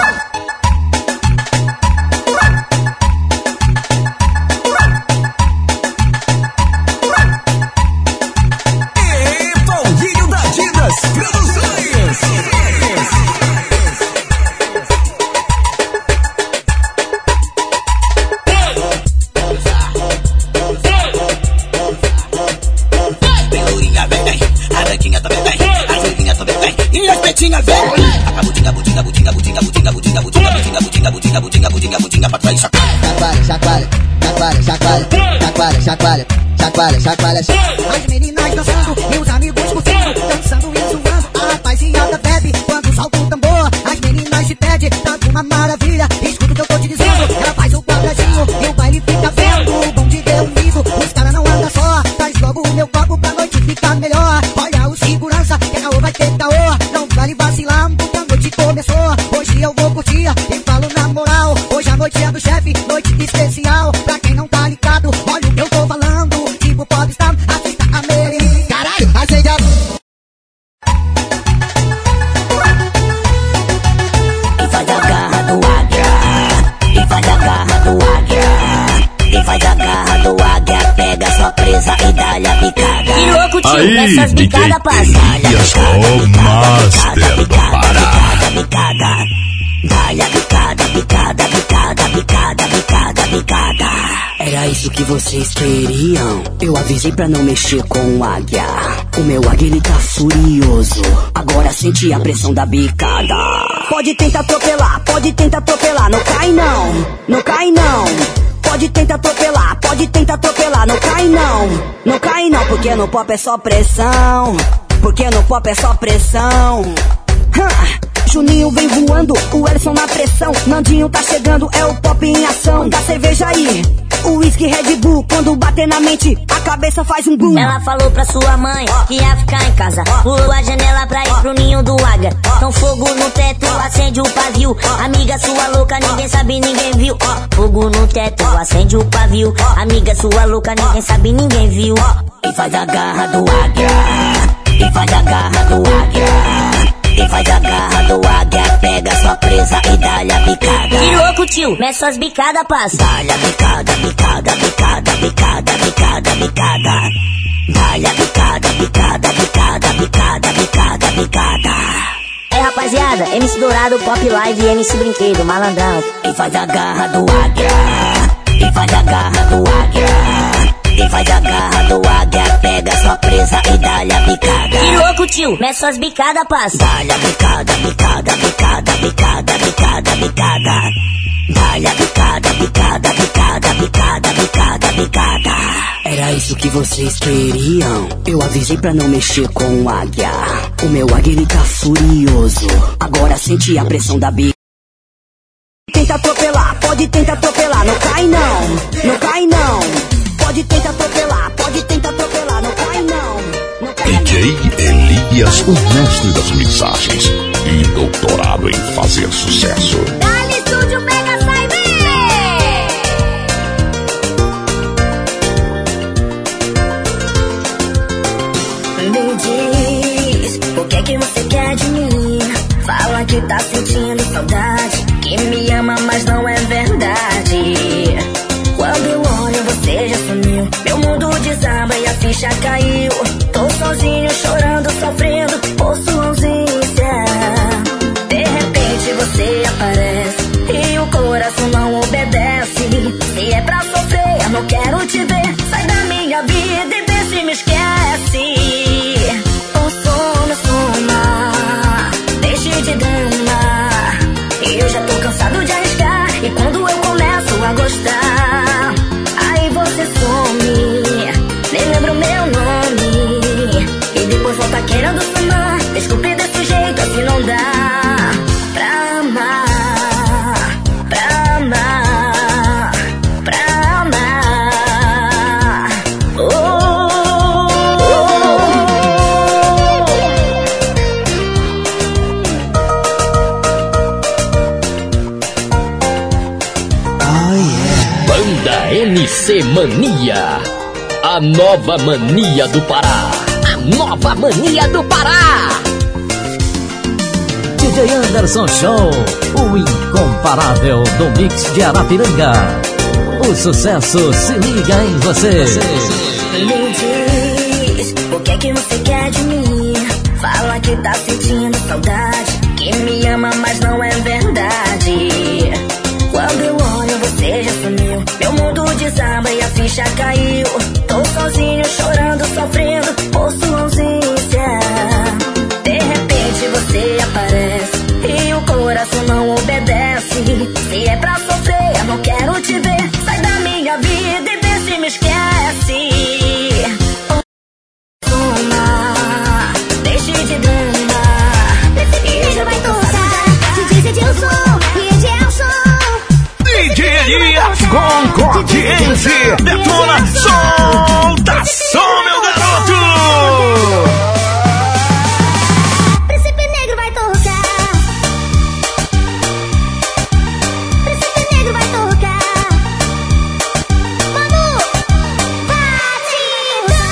Paulinho da Didas Produções. Pelourinha vem, vem, a branquinha também vem, a ruivinha também vem, e as pretinhas vem. A budinga, budinga, budinga, budinga, budinga, budinga, budinga, budinga, budinga, budinga, budinga, budinga, budinga, pra trás, chacoalha. Chacoalha, chacoalha, chacoalha, chacoalha, chacoalha, chacoalha, chacoalha, chacoalha. As meninas dançando e os amigos curtindo, dançando e zoando. A rapaziada bebe quando salta o tambor. As meninas se pedem, tanto uma maravilha. Escuta o que eu tô te dizendo. Ela faz o quadradinho e o baile fica vendo. O bom de reunido, os caras não andam só. Traz logo o meu copo pra noite ficar melhor. Olha o segurança, que caô vai ter caô. Não vale vacilar, porque a noite começou. Hoje eu vou curtir e falo na moral. Hoje a noite é do chefe, noite especial. Pra quem não tá ligado, olha o que eu tô falando. Tipo popstar, artista americano. Caralho, acende a... E faz a garra do águia, e faz a garra do águia, e faz a garra do águia, pega sua presa e dá-lhe a picada. E louco, tio, Aí, essas D J bicadas passam. Elias, o master do Pará. Picada, dá-lhe a picada, picada, picada, picada, picada, picada. Era isso que vocês queriam? Eu avisei pra não mexer com o águia. O meu águia ele tá furioso. Agora sente a pressão da bicada. Pode tentar atropelar, pode tentar atropelar. Não cai não, não cai não. Pode tentar atropelar, pode tentar atropelar. Não cai não, não cai não. Porque no pop é só pressão. Porque no pop é só pressão. Hã. Juninho vem voando, o Ellison na pressão. Nandinho tá chegando, é o pop em ação. Da cerveja aí, o whisky Red Bull. Quando bater na mente, a cabeça faz um boom. Ela falou pra sua mãe que ia ficar em casa. Pulou a janela pra ir pro ninho do águia. Então fogo no teto, acende o pavio. Amiga sua louca, ninguém sabe, ninguém viu. Fogo no teto, acende o pavio. Amiga sua louca, ninguém sabe, ninguém viu. E faz a garra do águia, e faz a garra do águia, e faz a garra do águia, pega sua presa e dá-lhe a picada. Que louco, tio, mexe suas bicadas, passa. Dá-lhe a picada, picada, picada, picada, picada, picada. Dá-lhe a picada, picada, picada, picada, picada, picada. É, rapaziada, M C Dourado, Pop Live e M C Brinquedo, malandrão. E faz a garra do águia, e faz a garra do águia, e faz a garra do águia, pega sua presa e dá-lhe a picada. Que louco, tio, mexe suas bicadas, passa. Dá-lhe a picada, picada, picada, picada, picada, picada. Dá-lhe a picada, picada, picada, picada, picada, picada. Era isso que vocês queriam? Eu avisei pra não mexer com o águia. O meu águia ele tá furioso. Agora sente a pressão da bica. Tenta atropelar, pode tentar atropelar. Não cai não, não cai não. Pode tentar atropelar, pode tentar atropelar. Não cai não, não cai não. D J Elias, o mestre das mixagens e doutorado em fazer sucesso. Dali Estúdio Mega Sai Me diz, o que é que você quer de mim? Fala que tá sentindo saudade, que me ama, mas não é verdade. Quando eu olho, você já sumiu. Meu mundo desaba e a ficha caiu. Tô sozinho, chorando, sofrendo por sua ausência. De repente você aparece e o coração não obedece. Se é pra sofrer, não quero te ver. Sai da minha vida e vê se me esquece. O sono soma, deixe de drama. Eu já tô cansado de arriscar, e quando eu começo a gostar, N C Mania, a nova mania do Pará. A nova mania do Pará. D J Anderson Show, o incomparável do mix de Arapiranga. O sucesso se liga em você. Me diz, o que é que você quer de mim? Fala que tá sentindo saudade, que me ama, mas não é verdade. Quando eu olho, você já sumiu. Meu mundo desaba e a ficha caiu. Tô sozinho, chorando, sofrendo por sua ausência. De repente você aparece e o coração não obedece. Se é pra sofrer, eu não quero te ver. Sai da minha vida e vê se me esquece. Toma, deixe de drama. E já vai tocar D J Edilson e Edilson. D J Elias Concordiense, detona, solta som, meu garoto. Príncipe Negro vai tocar. Príncipe Negro vai tocar. Manu, batidão.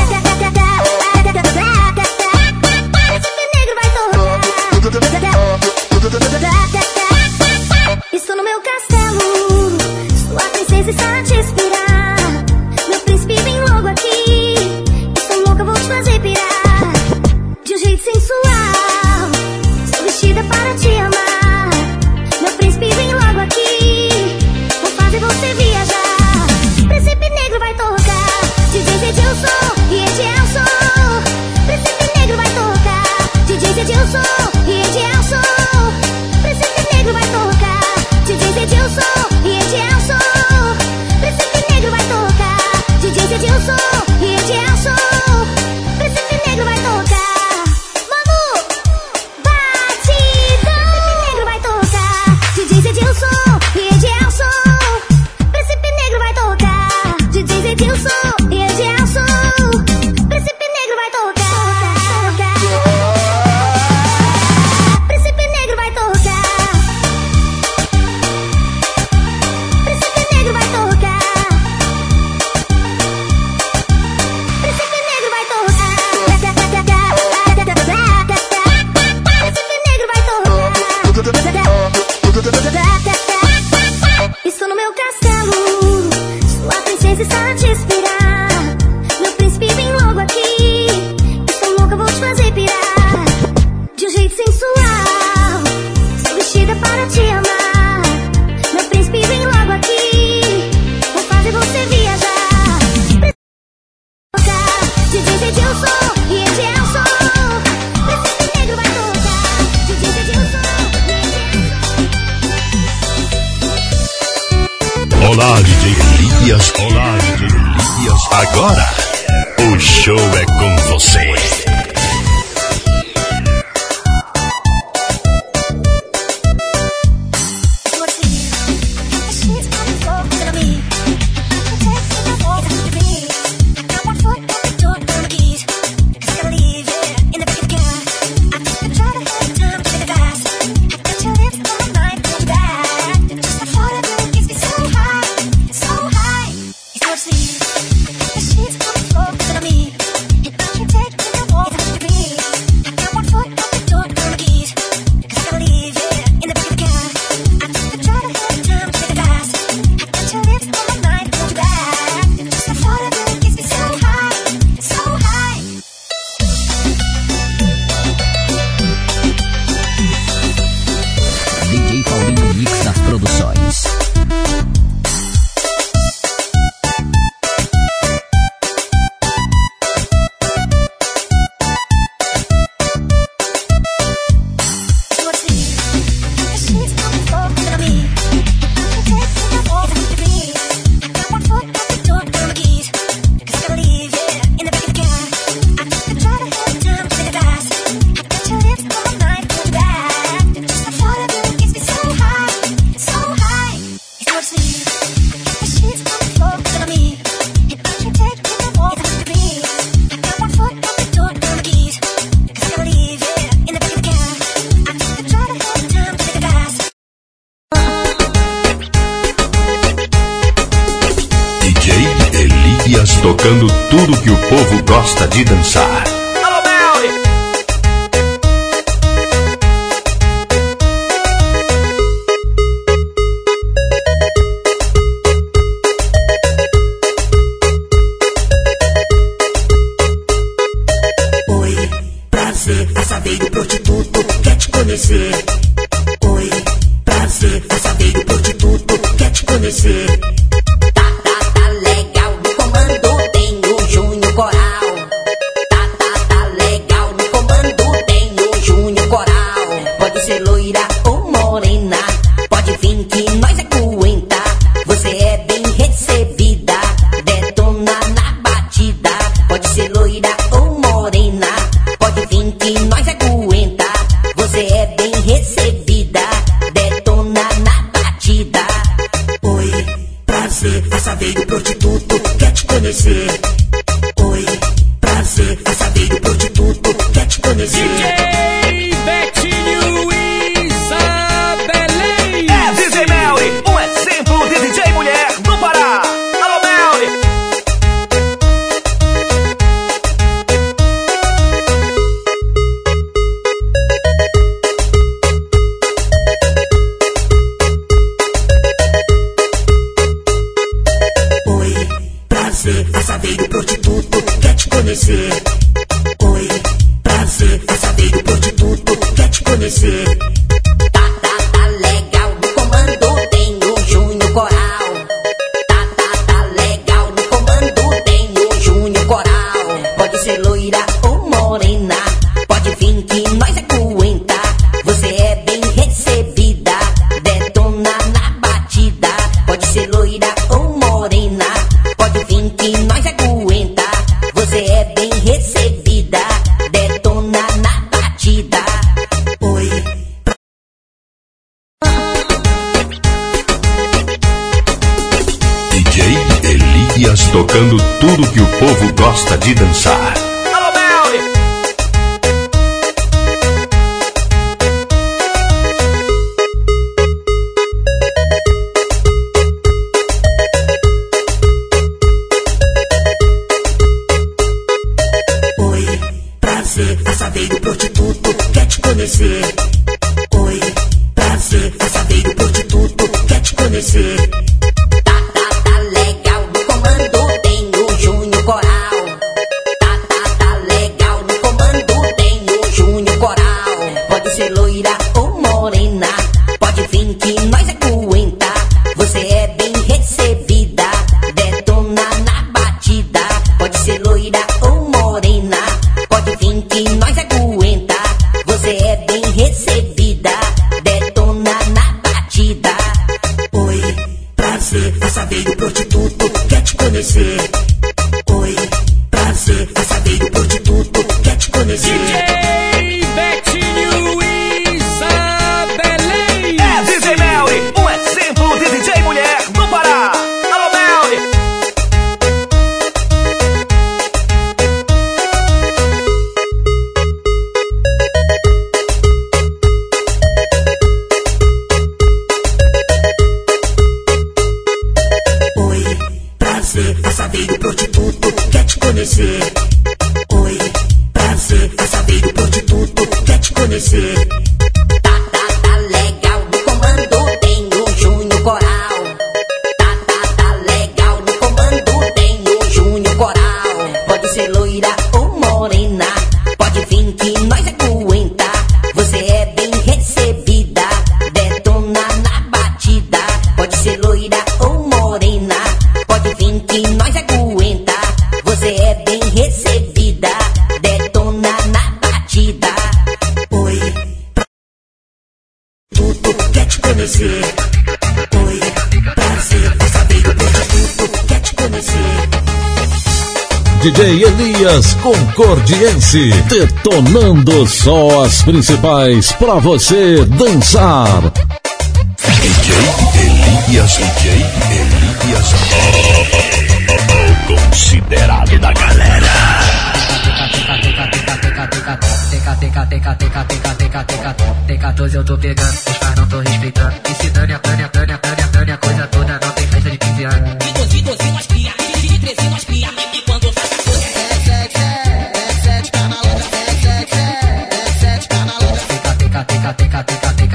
Príncipe Negro vai tocar. Estou no meu castelo, sua princesa está a te esperar. Meu príncipe vem logo aqui, estou louca, vou te fazer pirar. De um jeito sensual, estou vestida para te amar. Meu príncipe vem logo aqui, vou fazer você viajar. Príncipe Negro vai tocar, D J Edilson e Edilson. Príncipe Negro vai tocar, D J Edilson e Edilson. Príncipe Negro vai tocar, D J Edilson e Edilson. Príncipe Negro vai tocar, D J Edilson e Edilson. Príncipe Negro vai tocar. Manu, batidão. Príncipe Negro vai tocar, D J Edilson e Edilson. Príncipe Negro vai tocar, D J Edilson e Edilson. Príncipe Negro vai tocar. Príncipe Negro vai tocar. Príncipe Negro vai tocar. Príncipe Negro vai tocar. Príncipe Negro vai tocar. Estou no meu castelo, sua princesa está a te esperar. Meu príncipe vem logo aqui, estou louca, vou te fazer pirar. De um jeito sensual, estou vestida para te amar. Meu príncipe vem logo aqui, vou fazer você viajar. D J Edilson e Edilson. Príncipe Negro vai tocar, D J Edilson e Edilson. Olá, D J Elias. Olá, D J Elias. Agora, o show é com você. The sheets on the floor, look at me. And I can take it no more. tocando tudo que o povo gosta de dançar. Alô, Melly! Oi, prazer, essa veio do prostituto, quer te conhecer. Oi, prazer, essa veio do prostituto, quer te conhecer. Essa veio do prostituto, quer te conhecer. Oi, prazer, essa veio do prostituto, quer te conhecer. D J Betinho Isabelém. É D J Melly, um exemplo de D J mulher do Pará. Alô, Melly! Essa veio do prostituto, quer te conhecer. Oi, prazer, essa veio do prostituto, quer te conhecer. Tá, tá, tá legal no comando, tem o Júnior Coral. Tá, tá, tá legal no comando, tem o Júnior Coral. Pode ser loira ou morena, pode vir que nós é cuenta. Você é bem recebida, detona na batida. Pode ser loira ou morena, pode vir que nós aguenta. Você é bem recebida, detona na batida. Oi. D J Elias tocando tudo que o povo gosta de dançar. Alô, Melly! Essa veio do prostituto, quer te conhecer. Oi, prazer, essa veio do prostituto, quer te conhecer. Tá, tá, tá legal no comando, tem o Júnior Coral. Tá, tá, tá legal no comando, tem o Júnior Coral. Pode ser loira ou morena, pode vir que nós aguenta. Você é bem recebida, detona na batida. Pode ser loira ou morena, pode vir que nós aguenta. Você é bem recebida, detona na batida. Oi, prazer, essa veio do prostituto, quer te conhecer. Oi, prazer, essa veio do prostituto, quer te conhecer. D J Betinho Isabelém. É D J Melly, um exemplo de D J mulher do Pará. Alô, Melly! Essa veio do prostituto, quer te conhecer. Oi, prazer, essa veio do prostituto, quer te conhecer. Tá, tá, tá legal no comando, tem o Júnior Coral. Tá, tá, tá legal no comando, tem o Júnior Coral. Pode ser loira ou morena, pode vir que nós aguenta. Você é bem recebida, detona na batida. Pode ser loira ou morena, pode vir que nós aguenta. Você é bem recebida, detona na batida. Oi, tudo quer te conhecer. Oi, prazer, essa veio do prostituto, quer te conhecer. D J Elias Concordiense, detonando só as principais pra você dançar. D J Elias, D J Elias, oh, considerado da galera. Tem quatorze eu tô pegando, os caras não tô respeitando. Ensinando a Tânia, Tânia, Tânia, Tânia, coisa toda, não tem festa de quinze anos. De doze, doze, nós cria, de treze, nós cria. E quando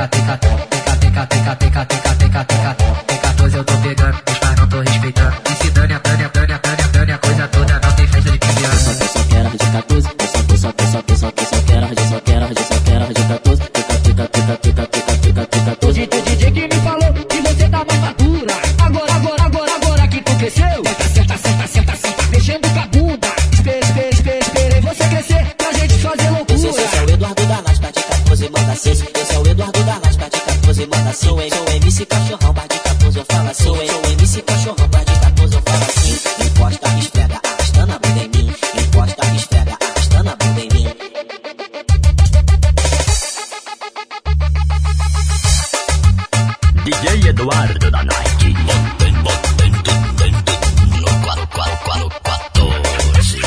teca, teca, teca, teca, teca, teca, teca, teca, teca, T quatorze eu tô pegando, os pais não tô respeitando. E se dane a dane a dane a dane a dane a coisa toda, não tem festa de quinze anos. Eu só quero de quatorze, eu só, eu só, eu só, eu só, eu só quero de, só quero de, só quero de quatorze, teca, teca, teca, teca, teca, teca, teca, quatorze. O D J que me falou que você tá mais madura. Agora, agora, agora, agora que tu cresceu. Senta, senta, senta, senta, senta, mexendo com a bunda. Espera, espera, espera, esperei você crescer pra gente fazer loucura. Esse, esse é o Eduardo da Naspa de quatorze, manda seis. Esse é o Eduardo da Naspa de quatorze, manda seis. Sou M C Cachorrão, bar de quatorze, eu falo assim. Sou M C Cachorrão, bar de quatorze, eu falo assim. Encosta, esfrega, arrastando a bunda em mim. Encosta, esfrega, arrastando a bunda em mim. D J Eduardo da Night. No quatro quatro quatro quatorze.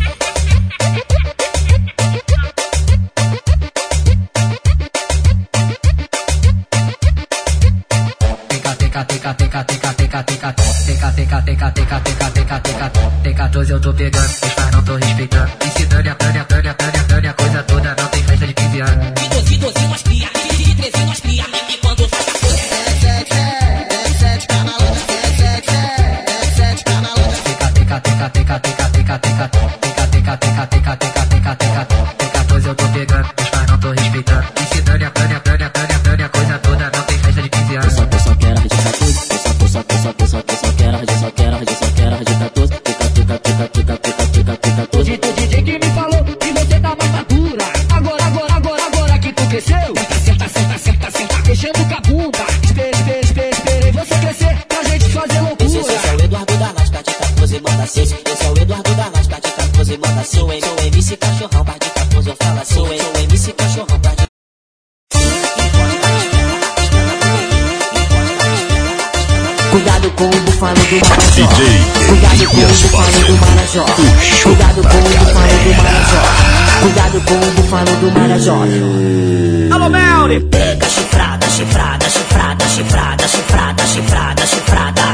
Teca, teca, teca, teca, teca, teca, teca, teca, teca, teca, teca, teca, teca, teca, T quatorze eu tô pegando, os pais não tô respeitando. E se dane a dane a dane a dane a dane a coisa toda, não tem festa de quinze anos. De doze, doze, nós cria, de treze, nós cria. E quando faz a coisa, teca, teca, teca, teca, teca, teca, teca, teca, teca, teca, teca, teca, teca, teca, T quatorze eu tô pegando, os pais não tô respeitando. E se dane a dane a dane a dane a dane a coisa toda, não tem festa de quinze anos. Eu só, eu só quero de quatorze, eu só, eu só, eu só, eu só, eu só quero de, só quero de, só quero de quatorze, teca, teca, teca, teca, teca, teca, teca, quatorze. o D J que me falou que você tá mais madura. Agora, agora, agora, agora que tu cresceu. Senta, senta, senta, senta, mexendo com a bunda. Espera, espera, espera, esperei você crescer pra gente fazer loucura. Esse, esse é o Eduardo da Naspa de quatorze, manda seis. Esse é o Eduardo da Naspa de quatorze, manda seis. Sou M C Cachorrão, bar de quatorze, eu falo assim. Sou M C Cachorrão, bar de Cuidado com o bufalo do Marajó. Cuidado com o bufalo do Marajó. Cuidado com o bufalo do Marajó. Cuidado com o bufalo do Marajó. Alô, Melri! Pega chifrada, chifrada, chifrada, chifrada, chifrada, chifrada, chifrada.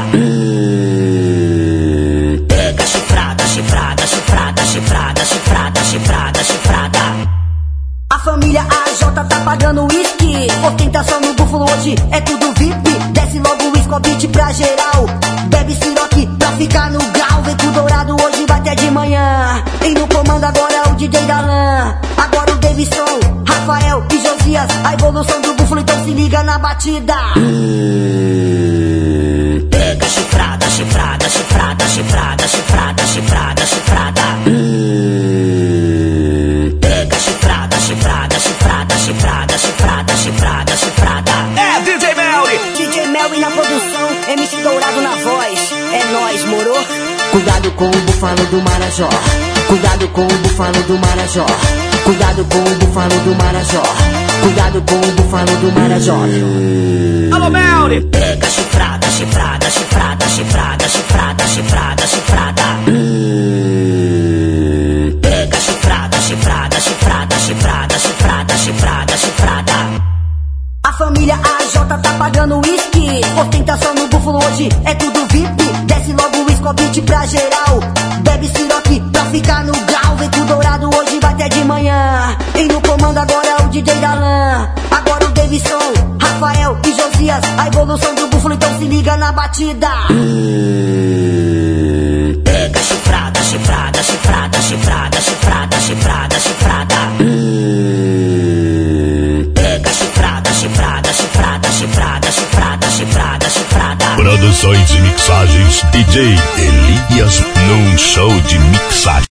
Pega chifrada, chifrada, chifrada, chifrada, chifrada, chifrada, chifrada. A família A J tá pagando uísque. Ostentação no búfalo hoje é tudo V I P. Desce logo o Scobit pra geral. Bebe siroque pra ficar no grau. Vem com dourado hoje vai até de manhã. E no comando agora é o D J da Lã. Agora o Davidson, Rafael e Josias. A evolução do búfalo, então se liga na batida. Hum, pega chifrada, chifrada, chifrada, chifrada, chifrada, chifrada, chifrada. Hum, pega chifrada, chifrada, chifrada, chifrada, chifrada, chifrada, chifrada. É D J Melri! D J Melri na produção, M C Dourado na voz. É nóis, moro? Cuidado com o bufalo do Marajó. Cuidado com o bufalo do Marajó. Cuidado com o bufalo do Marajó. Cuidado com o bufalo do Marajó. Alô, Melri! Pega chifrada, chifrada, chifrada, chifrada, chifrada, chifrada, chifrada. Hum, pega chifrada, chifrada, chifrada, chifrada, chifrada, chifrada, chifrada. A família A J tá pagando uísque. Ostentação no búfalo hoje é tudo V I P. Desce logo o Scobit pra geral. Bebe siroque pra ficar no grau. Vem com dourado hoje vai até de manhã. E no comando agora é o D J da Lã. Agora o Davidson, Rafael e Josias. A evolução do búfalo, então se liga na batida. Hum, pega chifrada, chifrada, chifrada, chifrada, chifrada, chifrada, chifrada. Hum, pega chifrada, chifrada, chifrada, chifrada, chifrada, chifrada, chifrada. Produções e mixagens D J Elias num show de mixagem.